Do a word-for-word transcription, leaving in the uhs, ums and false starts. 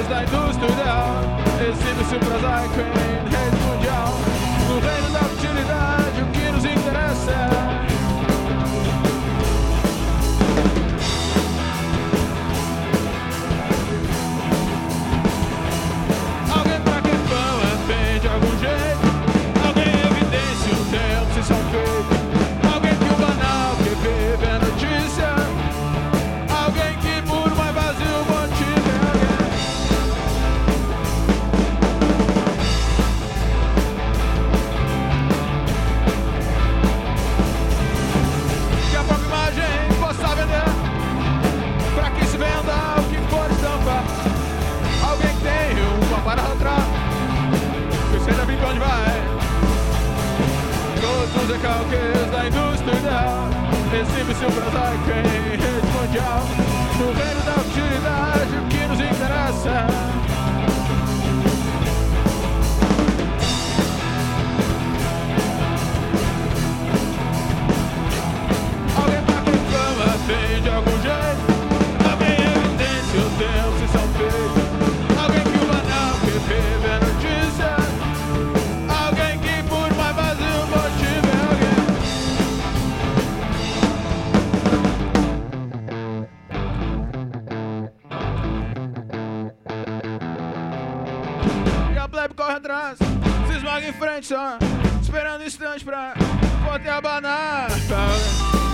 alqueires da indústria ideal. Exibe-se o prosaico em rede mundial. No reino da utilidade, o que nos interessa é alguém pra quem pão é bem de algum jeito. Alguém evidencia o tempo se são feitos. Alguém que o banal que vive a notícia. Alguém que por mais vazio motive alguém. Que a própria imagem possa vender, pra que se venda o que for estampar. Alguém que tem uma para-retrato, que sei da pra onde vai. Todos os recalques da indústria ideal. Exibe-se o prosaico em rede mundial. No reino da utilidade, o que nos interessa. Alguém pra quem fama vem de algum jeito. Alguém evidencia o tempo se são feitos. Alguém que o banal que vive a notícia. Alguém que por mais vazio motive alguém. E a plebe corre atrás, se esmaga em frente só, esperando um instante pra poder abanar.